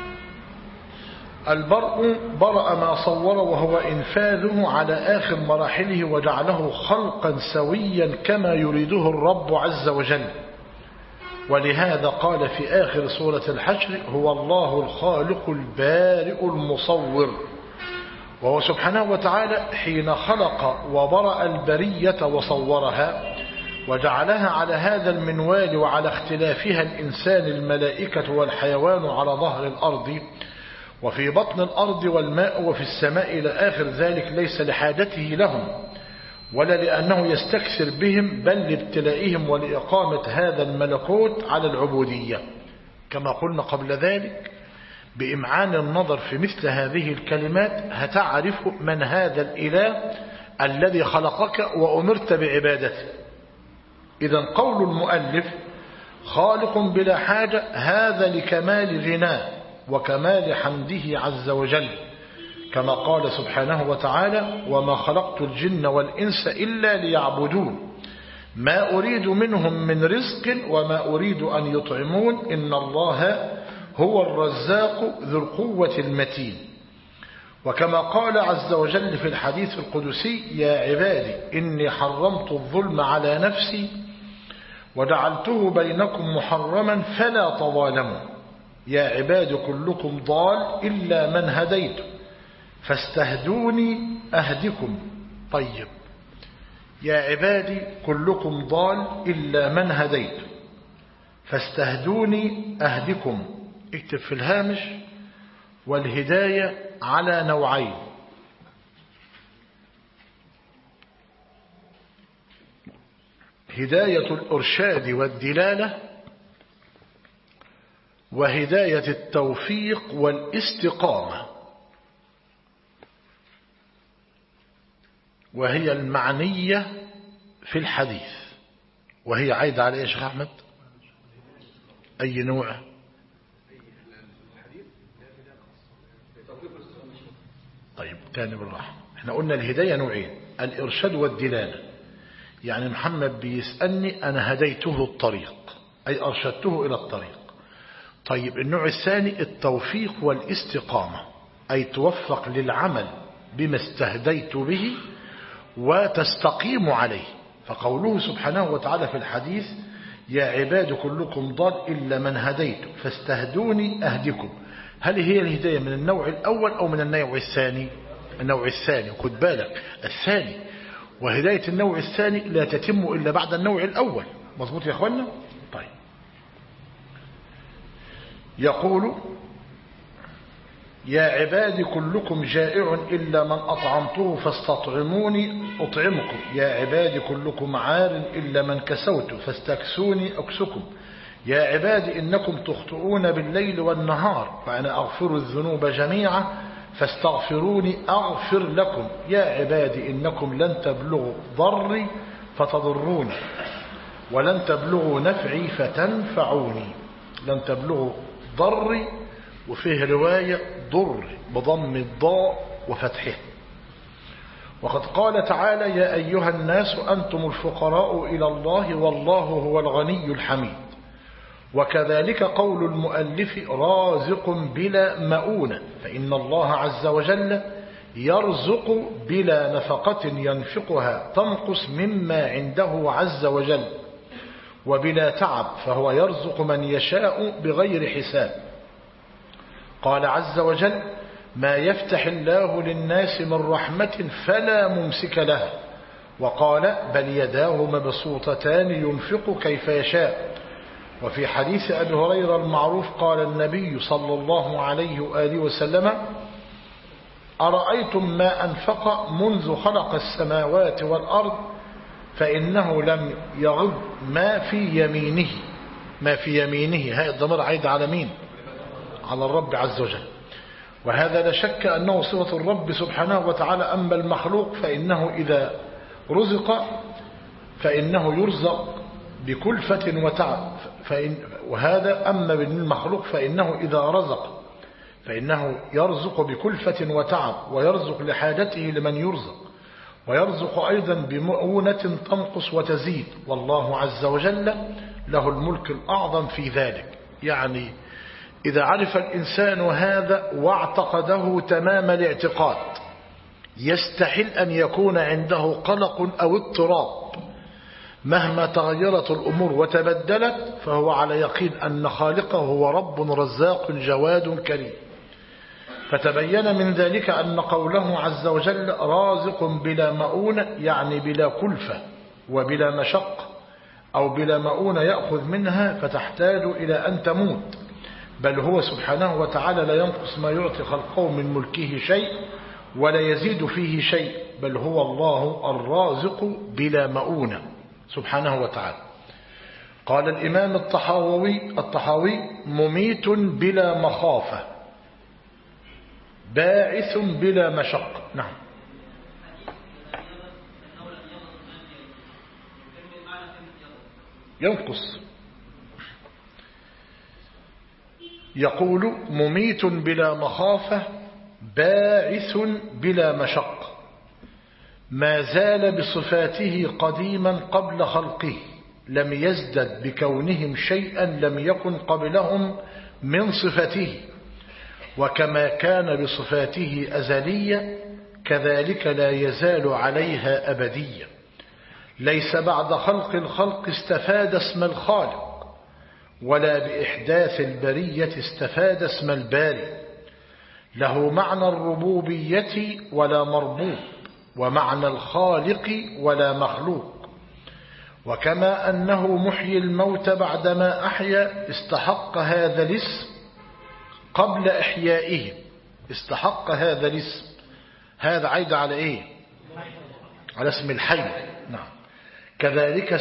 البرء، برأ ما صور، وهو إنفاذه على آخر مراحله، وجعله خلقا سويا كما يريده الرب عز وجل. ولهذا قال في آخر سورة الحشر: هو الله الخالق البارئ المصور. وهو سبحانه وتعالى حين خلق وبرأ البرية وصورها وجعلها على هذا المنوال وعلى اختلافها الإنسان الملائكة والحيوان على ظهر الأرض وفي بطن الأرض والماء وفي السماء إلى آخر ذلك، ليس لحاجته لهم، ولا لأنه يستكثر بهم، بل لابتلائهم ولإقامة هذا الملكوت على العبودية. كما قلنا قبل ذلك بإمعان النظر في مثل هذه الكلمات هتعرف من هذا الإله الذي خلقك وأمرت بعبادته. إذا قول المؤلف خالق بلا حاجة هذا لكمال غناه وكمال حمده عز وجل، كما قال سبحانه وتعالى: وما خلقت الجن والإنس إلا ليعبدون ما أريد منهم من رزق وما أريد أن يطعمون إن الله هو الرزاق ذو القوة المتين. وكما قال عز وجل في الحديث القدسي: يا عبادي إني حرمت الظلم على نفسي وجعلته بينكم محرما فلا تظالموا يا عباد كلكم ضال إلا من هديت فاستهدوني أهدكم. طيب، يا عبادي كلكم ضال إلا من هديت فاستهدوني أهدكم. اكتب في الهامش: والهداية على نوعين: هداية الإرشاد والدلالة، وهداية التوفيق والاستقامة، وهي المعنية في الحديث. وهي عايدة على إيه يا شيخ أحمد؟ أي نوع؟ طيب تاني بالراحة. احنا قلنا الهداية نوعين: الإرشاد والدلالة. يعني محمد بيسألني أنا هديته الطريق، أي أرشدته إلى الطريق. طيب النوع الثاني التوفيق والاستقامة، أي توفق للعمل بما استهديت به وتستقيم عليه. فقوله سبحانه وتعالى في الحديث: يا عباد كلكم ضال إلا من هديت فاستهدوني أهدكم، هل هي الهداية من النوع الأول أو من النوع الثاني؟ النوع الثاني. خد بالك، الثاني. وهداية النوع الثاني لا تتم إلا بعد النوع الأول. مظبوط يا أخوانا؟ طيب، يقول: يا عبادي كلكم جائع إلا من أطعمته فاستطعموني أطعمكم، يا عبادي كلكم عار إلا من كسوت فاستكسوني أكسكم، يا عبادي إنكم تخطئون بالليل والنهار فأنا أغفر الذنوب جميعا فاستغفروني أغفر لكم، يا عبادي إنكم لن تبلغوا ضري فتضروني ولن تبلغوا نفعي فتنفعوني. لن تبلغوا ضري، وفيه رواية ضر بضم الضاء وفتحه. وقد قال تعالى: يا أيها الناس أنتم الفقراء إلى الله والله هو الغني الحميد. وكذلك قول المؤلف: رازق بلا مؤونة، فإن الله عز وجل يرزق بلا نفقة ينفقها تنقص مما عنده عز وجل، وبلا تعب، فهو يرزق من يشاء بغير حساب. قال عز وجل: ما يفتح الله للناس من رحمة فلا ممسك لها، وقال: بل يداه مبسوطتان ينفق كيف يشاء. وفي حديث أبي هريرة المعروف قال النبي صلى الله عليه وآله وسلم: أرأيتم ما أنفق منذ خلق السماوات والأرض فإنه لم يغض ما في يمينه. ما في يمينه، هاي الضمير عايد على مين؟ على الرب عز وجل. وهذا لا شك أنه صفة الرب سبحانه وتعالى. أما المخلوق فإنه إذا رزق فإنه يرزق بكلفة وتعب، وهذا أما بالمخلوق فإنه إذا رزق فإنه يرزق بكلفة وتعب، ويرزق لحاجته لمن يرزق، ويرزق أيضا بمؤونة تنقص وتزيد. والله عز وجل له الملك الأعظم في ذلك. يعني إذا عرف الإنسان هذا واعتقده تمام الاعتقاد يستحيل أن يكون عنده قلق أو اضطراب مهما تغيرت الأمور وتبدلت، فهو على يقين أن خالقه هو رب رزاق جواد كريم. فتبين من ذلك أن قوله عز وجل رازق بلا مؤونة يعني بلا كلفة وبلا مشقة، أو بلا مؤونة يأخذ منها فتحتاج إلى أن تموت، بل هو سبحانه وتعالى لا ينقص ما يعطي خلقه من ملكه شيء، ولا يزيد فيه شيء، بل هو الله الرازق بلا مؤونة سبحانه وتعالى. قال الإمام الطحاوي مميت بلا مخافة باعث بلا مشقة. نعم. ينقص. يقول مميت بلا مخافة باعث بلا مشقة، ما زال بصفاته قديما قبل خلقه، لم يزدد بكونهم شيئا لم يكن قبلهم من صفته، وكما كان بصفاته أزلية كذلك لا يزال عليها أبدية. ليس بعد خلق الخلق استفاد اسم الخالق، ولا بإحداث البرية استفاد اسم الباري. له معنى الربوبية ولا مربوب، ومعنى الخالق ولا مخلوق. وكما أنه محيي الموت بعدما أحيا استحق هذا الاسم قبل إحيائه. استحق هذا الاسم، هذا عيد على إيه؟ على اسم الحي. نعم. كذلك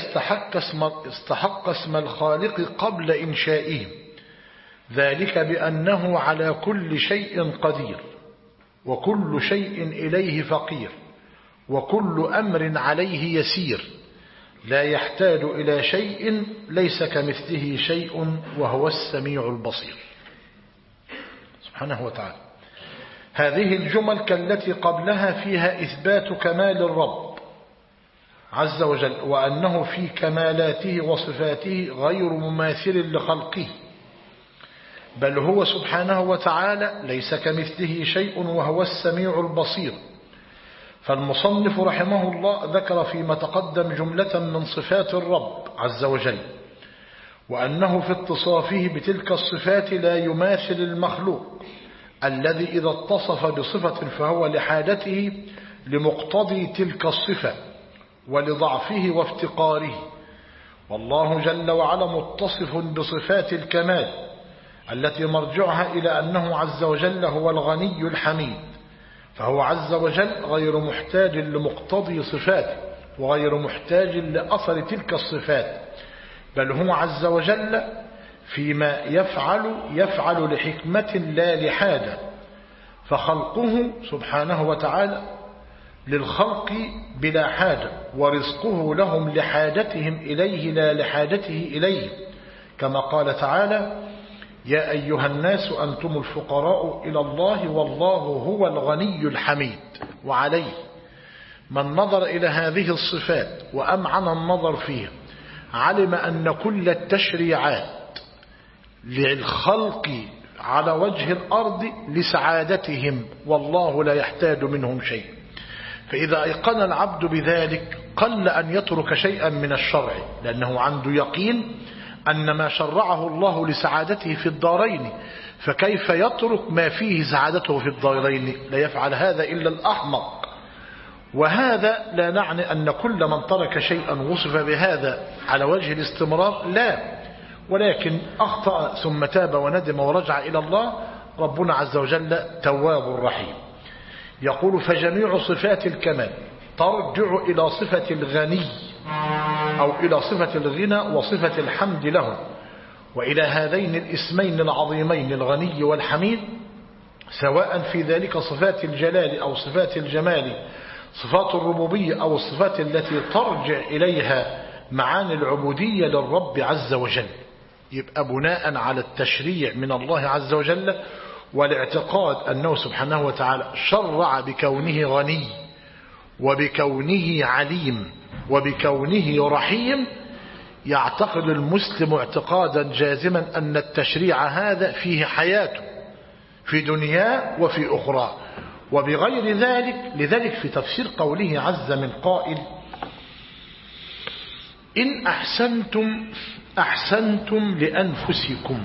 استحق اسم الخالق قبل إنشائه، ذلك بأنه على كل شيء قدير، وكل شيء إليه فقير، وكل أمر عليه يسير، لا يحتاج إلى شيء، ليس كمثله شيء، وهو السميع البصير سبحانه وتعالى. هذه الجمل كالتي قبلها فيها إثبات كمال الرب عز وجل، وأنه في كمالاته وصفاته غير مماثل لخلقه، بل هو سبحانه وتعالى ليس كمثله شيء، وهو السميع البصير. فالمصنف رحمه الله ذكر فيما تقدم جملة من صفات الرب عز وجل، وأنه في اتصافه بتلك الصفات لا يماثل المخلوق الذي إذا اتصف بصفة فهو لحاجته لمقتضي تلك الصفة ولضعفه وافتقاره. والله جل وعلا متصف بصفات الكمال التي مرجعها إلى أنه عز وجل هو الغني الحميد، فهو عز وجل غير محتاج لمقتضي صفاته، وغير محتاج لأثر تلك الصفات، بل هو عز وجل فيما يفعل لحكمة لا لحاجة. فخلقه سبحانه وتعالى للخلق بلا حاجة، ورزقه لهم لحاجتهم إليه لا لحاجته إليه، كما قال تعالى: يا أيها الناس أنتم الفقراء إلى الله والله هو الغني الحميد. وعليه من نظر إلى هذه الصفات وأمعن النظر فيها علم أن كل التشريعات للخلق على وجه الأرض لسعادتهم، والله لا يحتاج منهم شيء. فإذا أيقن العبد بذلك قل أن يترك شيئا من الشرع، لأنه عنده يقين أن ما شرعه الله لسعادته في الدارين، فكيف يترك ما فيه سعادته في الدارين؟ لا يفعل هذا إلا الأحمق. وهذا لا نعني أن كل من ترك شيئا وصف بهذا على وجه الاستمرار، لا، ولكن أخطأ ثم تاب وندم ورجع إلى الله، ربنا عز وجل تواب رحيم. يقول: فجميع صفات الكمال ترجع إلى صفة الغني أو إلى صفة الغنى وصفة الحمد له، وإلى هذين الاسمين العظيمين الغني والحميد، سواء في ذلك صفات الجلال أو صفات الجمال، صفات الربوبية أو الصفات التي ترجع إليها معاني العبودية للرب عز وجل. يبقى بناء على التشريع من الله عز وجل والاعتقاد أنه سبحانه وتعالى شرع بكونه غني وبكونه عليم وبكونه رحيم، يعتقد المسلم اعتقادا جازما أن التشريع هذا فيه حياته في دنياه وفي أخرى. وبغير ذلك، لذلك في تفسير قوله عز من قائل: إن أحسنتم لأنفسكم،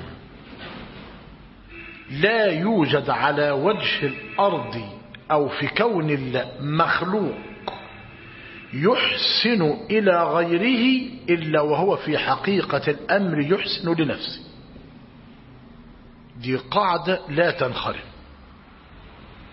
لا يوجد على وجه الأرض أو في كون الله مخلوق يحسن إلى غيره إلا وهو في حقيقة الأمر يحسن لنفسه. دي قاعدة لا تنخرم.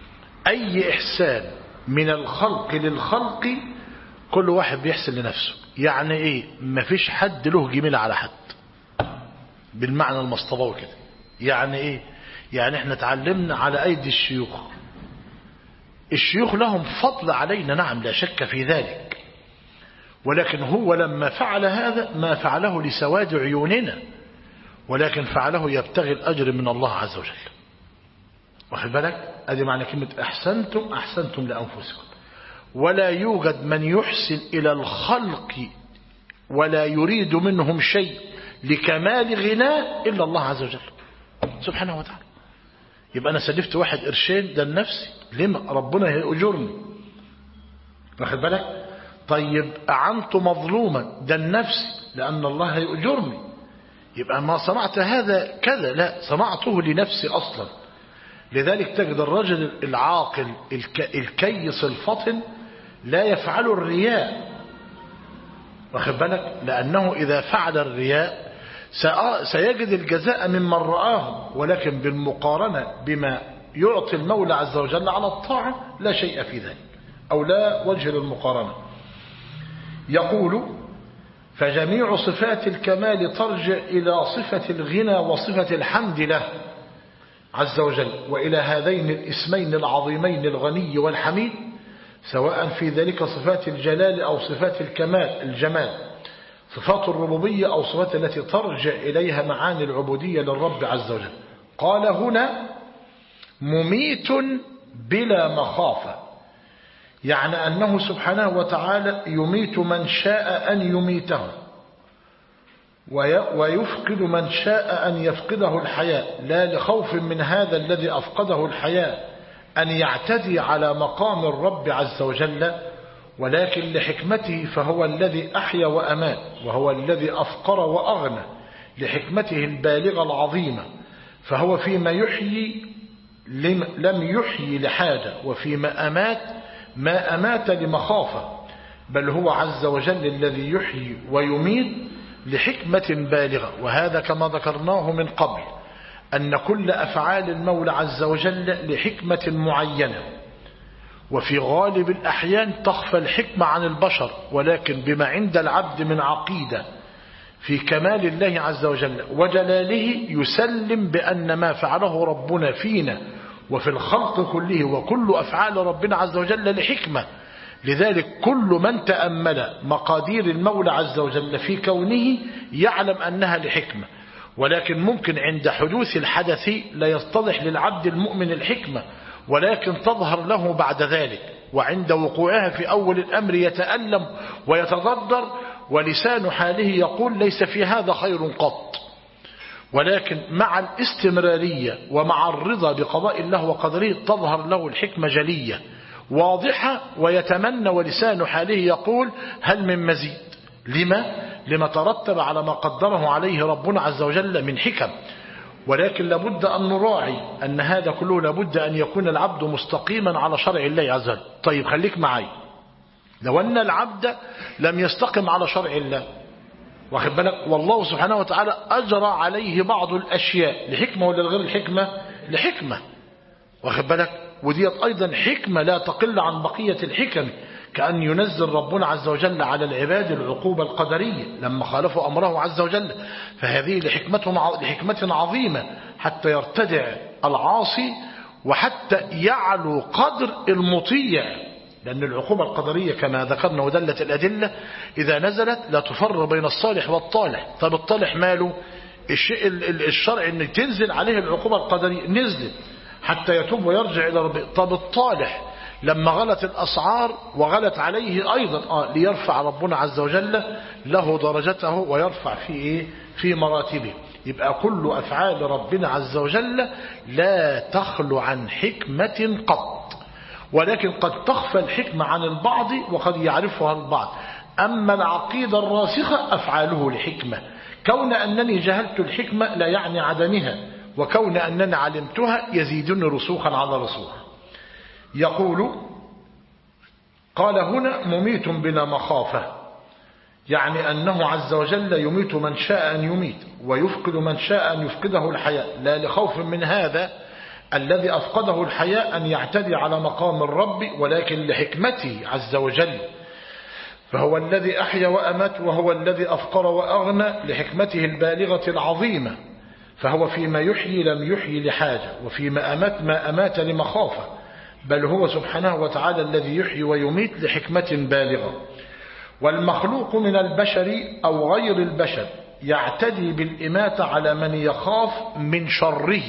أي إحسان من الخلق للخلق كل واحد بيحسن لنفسه. يعني إيه؟ مفيش حد له جميل على حد بالمعنى المصطبوي كده. يعني إيه؟ يعني إحنا تعلمنا على أيدي الشيوخ. الشيوخ لهم فضل علينا، نعم لا شك في ذلك، ولكن هو لما فعل هذا ما فعله لسواد عيوننا، ولكن فعله يبتغي الأجر من الله عز وجل. واخد بالك؟ ادي معنى كلمة أحسنتم أحسنتم لأنفسكم. ولا يوجد من يحسن إلى الخلق ولا يريد منهم شيء لكمال غناه إلا الله عز وجل سبحانه وتعالى. يبقى أنا سلفت واحد قرشين ده لنفسي، لما ربنا هيأجرني. واخد بالك؟ طيب أعنت مظلوما ده لنفسي لأن الله هيأجرني. يبقى ما صنعت هذا كذا، لا، صنعته لنفسي أصلا. لذلك تجد الرجل العاقل الكيس الفطن لا يفعل الرياء. واخد بالك؟ لأنه إذا فعل الرياء سيجد الجزاء ممن رآه، ولكن بالمقارنة بما يعطي المولى عز وجل على الطاعة لا شيء في ذلك، أو لا وجه للمقارنة. يقول: فجميع صفات الكمال ترجع إلى صفة الغنى وصفة الحمد له عز وجل، وإلى هذين الاسمين العظيمين الغني والحميد، سواء في ذلك صفات الجلال أو صفات الكمال الجمال، صفات الربوبية أو صفات التي ترجع إليها معاني العبودية للرب عز وجل. قال هنا: مميت بلا مخافة، يعني أنه سبحانه وتعالى يميت من شاء أن يميته، ويفقد من شاء أن يفقده الحياة، لا لخوف من هذا الذي أفقده الحياة أن يعتدي على مقام الرب عز وجل، ولكن لحكمته، فهو الذي أحيا وأمات، وهو الذي أفقر وأغنى لحكمته البالغة العظيمة. فهو فيما يحيي لم يحيي لحاجة، وفيما أمات ما أمات لمخافة، بل هو عز وجل الذي يحيي ويميت لحكمة بالغة. وهذا كما ذكرناه من قبل أن كل أفعال المولى عز وجل لحكمة معينة، وفي غالب الأحيان تخفى الحكمة عن البشر، ولكن بما عند العبد من عقيدة في كمال الله عز وجل وجلاله يسلم بأن ما فعله ربنا فينا وفي الخلق كله وكل أفعال ربنا عز وجل لحكمة. لذلك كل من تأمل مقادير المولى عز وجل في كونه يعلم أنها لحكمة، ولكن ممكن عند حدوث الحدث لا يتضح للعبد المؤمن الحكمة، ولكن تظهر له بعد ذلك، وعند وقوعها في أول الأمر يتألم ويتضرر، ولسان حاله يقول ليس في هذا خير قط. ولكن مع الاستمرارية ومع الرضا بقضاء الله وقدره تظهر له الحكمة جلية واضحة، ويتمنى ولسان حاله يقول هل من مزيد. لما ترتب على ما قدره عليه ربنا عز وجل من حكم. ولكن لابد أن نراعي أن هذا كله لابد أن يكون العبد مستقيما على شرع الله عز وجل. طيب خليك معي، لو أن العبد لم يستقم على شرع الله، واخد بالك، والله سبحانه وتعالى أجرى عليه بعض الأشياء لحكمة ولا لغير الحكمة؟ لحكمة، واخد بالك، وديت أيضا حكمة لا تقل عن بقية الحكم، كأن ينزل ربنا عز وجل على العباد العقوبة القدرية لما خالفوا أمره عز وجل، فهذه لحكمة عظيمة حتى يرتدع العاصي وحتى يعلو قدر المطيع. لأن العقوبة القدرية كما ذكرنا ودلت الأدلة إذا نزلت لا تفرق بين الصالح والطالح. طب الطالح ماله؟ الشيء الشرع أن تنزل عليه العقوبة القدرية، نزلت حتى يتوب ويرجع إلى ربه. طب الطالح لما غلت الأسعار وغلت عليه أيضا ليرفع ربنا عز وجل له درجته ويرفع في مراتبه. يبقى كل أفعال ربنا عز وجل لا تخلو عن حكمة قط، ولكن قد تخفى الحكمة عن البعض وقد يعرفها البعض. أما العقيدة الراسخة أفعاله لحكمة. كون أنني جهلت الحكمة لا يعني عدمها، وكون أنني علمتها يزيدني رسوخا على رسوخ. يقول: قال هنا مميت بلا مخافة، يعني أنه عز وجل يميت من شاء أن يميت ويفقد من شاء أن يفقده الحياة، لا لخوف من هذا الذي أفقده الحياة أن يعتدي على مقام الرب، ولكن لحكمته عز وجل، فهو الذي أحيا وأمات، وهو الذي أفقر وأغنى لحكمته البالغة العظيمة، فهو فيما يحيي لم يحيي لحاجة، وفيما أمات ما أمات لمخافة، بل هو سبحانه وتعالى الذي يحيي ويميت لحكمة بالغة. والمخلوق من البشر أو غير البشر يعتدي بالإماتة على من يخاف من شره،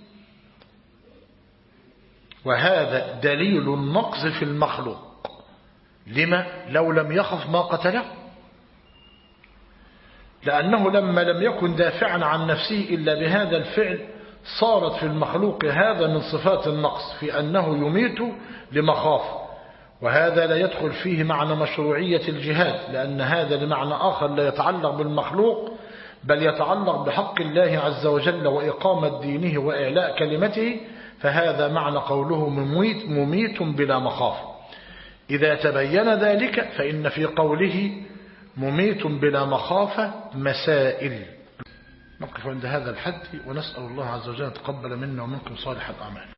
وهذا دليل النقص في المخلوق. لما؟ لو لم يخف ما قتله، لأنه لما لم يكن دافعا عن نفسه إلا بهذا الفعل صارت في المخلوق هذا من صفات النقص في أنه يميت لمخافة، وهذا لا يدخل فيه معنى مشروعية الجهاد، لأن هذا لمعنى آخر لا يتعلق بالمخلوق بل يتعلق بحق الله عز وجل وإقامة دينه وإعلاء كلمته، فهذا معنى قوله مميت بلا مخافة. إذا تبين ذلك فإن في قوله مميت بلا مخافة مسائل. نقف عند هذا الحد ونسأل الله عز وجل أن يتقبل منا ومنكم صالح الأعمال.